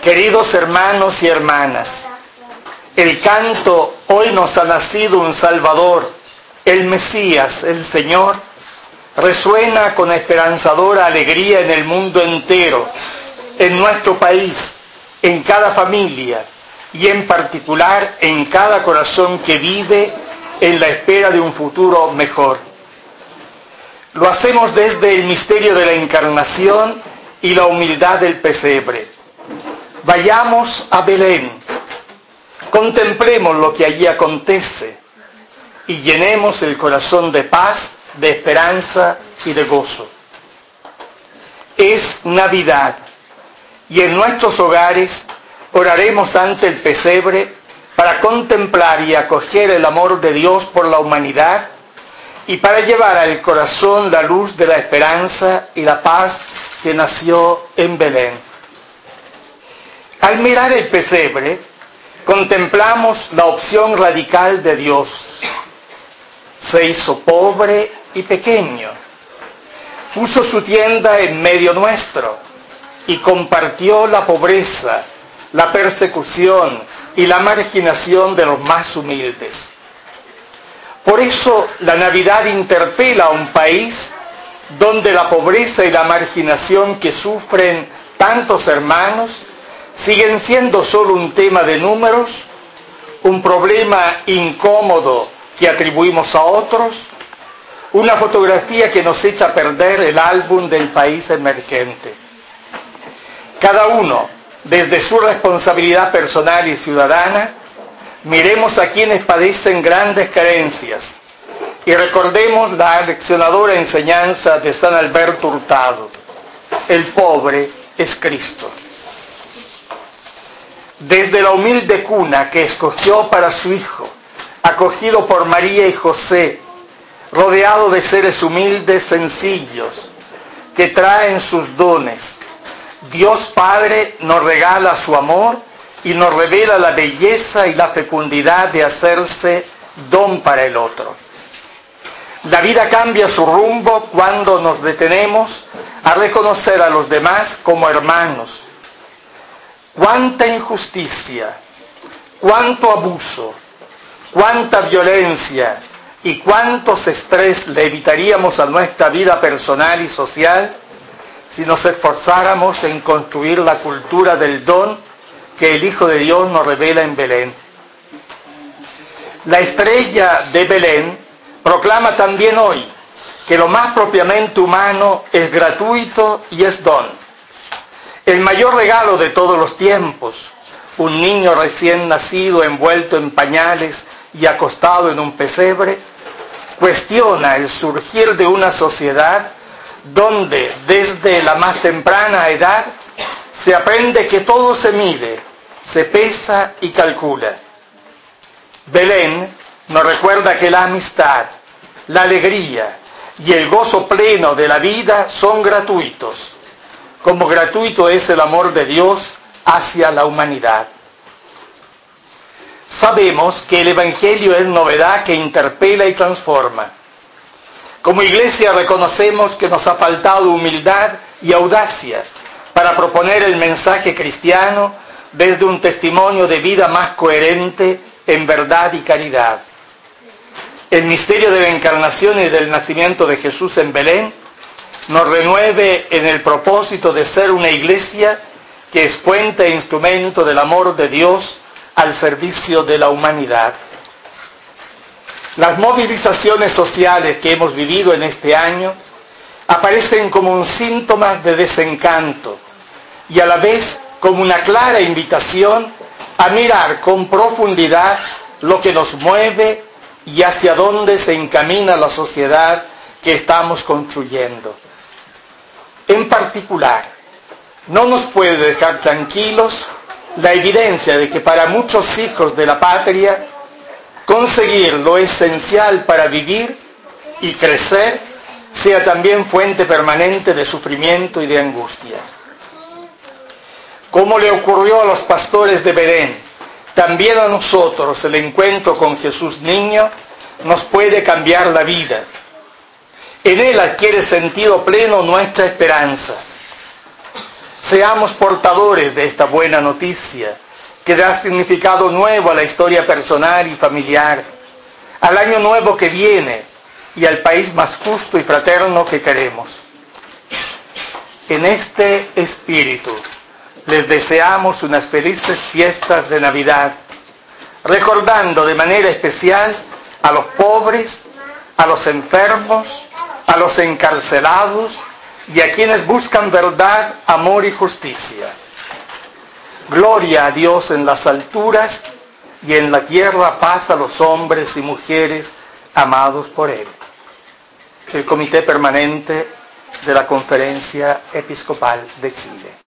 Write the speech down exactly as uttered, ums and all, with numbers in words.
Queridos hermanos y hermanas, el canto "Hoy nos ha nacido un Salvador, el Mesías, el Señor", resuena con esperanzadora alegría en el mundo entero, en nuestro país, en cada familia y en particular en cada corazón que vive en la espera de un futuro mejor. Lo hacemos desde el misterio de la Encarnación y la humildad del pesebre. Vayamos a Belén, contemplemos lo que allí acontece y llenemos el corazón de paz, de esperanza y de gozo. Es Navidad y en nuestros hogares oraremos ante el pesebre para contemplar y acoger el amor de Dios por la humanidad y para llevar al corazón la luz de la esperanza y la paz que nació en Belén. Al mirar el pesebre, contemplamos la opción radical de Dios. Se hizo pobre y pequeño, puso su tienda en medio nuestro y compartió la pobreza, la persecución y la marginación de los más humildes. Por eso la Navidad interpela a un país donde la pobreza y la marginación que sufren tantos hermanos siguen siendo solo un tema de números, un problema incómodo que atribuimos a otros, una fotografía que nos echa a perder el álbum del país emergente. Cada uno, desde su responsabilidad personal y ciudadana, miremos a quienes padecen grandes carencias y recordemos la aleccionadora enseñanza de San Alberto Hurtado: el pobre es Cristo. Desde la humilde cuna que escogió para su hijo, acogido por María y José, rodeado de seres humildes, sencillos, que traen sus dones, Dios Padre nos regala su amor y nos revela la belleza y la fecundidad de hacerse don para el otro. La vida cambia su rumbo cuando nos detenemos a reconocer a los demás como hermanos. Cuánta injusticia, cuánto abuso, cuánta violencia y cuántos estrés le evitaríamos a nuestra vida personal y social si nos esforzáramos en construir la cultura del don que el Hijo de Dios nos revela en Belén. La estrella de Belén proclama también hoy que lo más propiamente humano es gratuito y es don. El mayor regalo de todos los tiempos, un niño recién nacido envuelto en pañales y acostado en un pesebre, cuestiona el surgir de una sociedad donde desde la más temprana edad se aprende que todo se mide, se pesa y calcula. Belén nos recuerda que la amistad, la alegría y el gozo pleno de la vida son gratuitos, como gratuito es el amor de Dios hacia la humanidad. Sabemos que el Evangelio es novedad que interpela y transforma. Como Iglesia reconocemos que nos ha faltado humildad y audacia para proponer el mensaje cristiano desde un testimonio de vida más coherente en verdad y caridad. El misterio de la Encarnación y del nacimiento de Jesús en Belén nos renueve en el propósito de ser una Iglesia que es fuente e instrumento del amor de Dios al servicio de la humanidad. Las movilizaciones sociales que hemos vivido en este año aparecen como un síntoma de desencanto y a la vez como una clara invitación a mirar con profundidad lo que nos mueve y hacia dónde se encamina la sociedad que estamos construyendo. En particular, no nos puede dejar tranquilos la evidencia de que para muchos hijos de la patria, conseguir lo esencial para vivir y crecer sea también fuente permanente de sufrimiento y de angustia. Como le ocurrió a los pastores de Belén, también a nosotros el encuentro con Jesús niño nos puede cambiar la vida. En él adquiere sentido pleno nuestra esperanza. Seamos portadores de esta buena noticia que da significado nuevo a la historia personal y familiar, al año nuevo que viene y al país más justo y fraterno que queremos. En este espíritu les deseamos unas felices fiestas de Navidad, recordando de manera especial a los pobres, a los enfermos, a los encarcelados y a quienes buscan verdad, amor y justicia. Gloria a Dios en las alturas y en la tierra paz a los hombres y mujeres amados por Él. El Comité Permanente de la Conferencia Episcopal de Chile.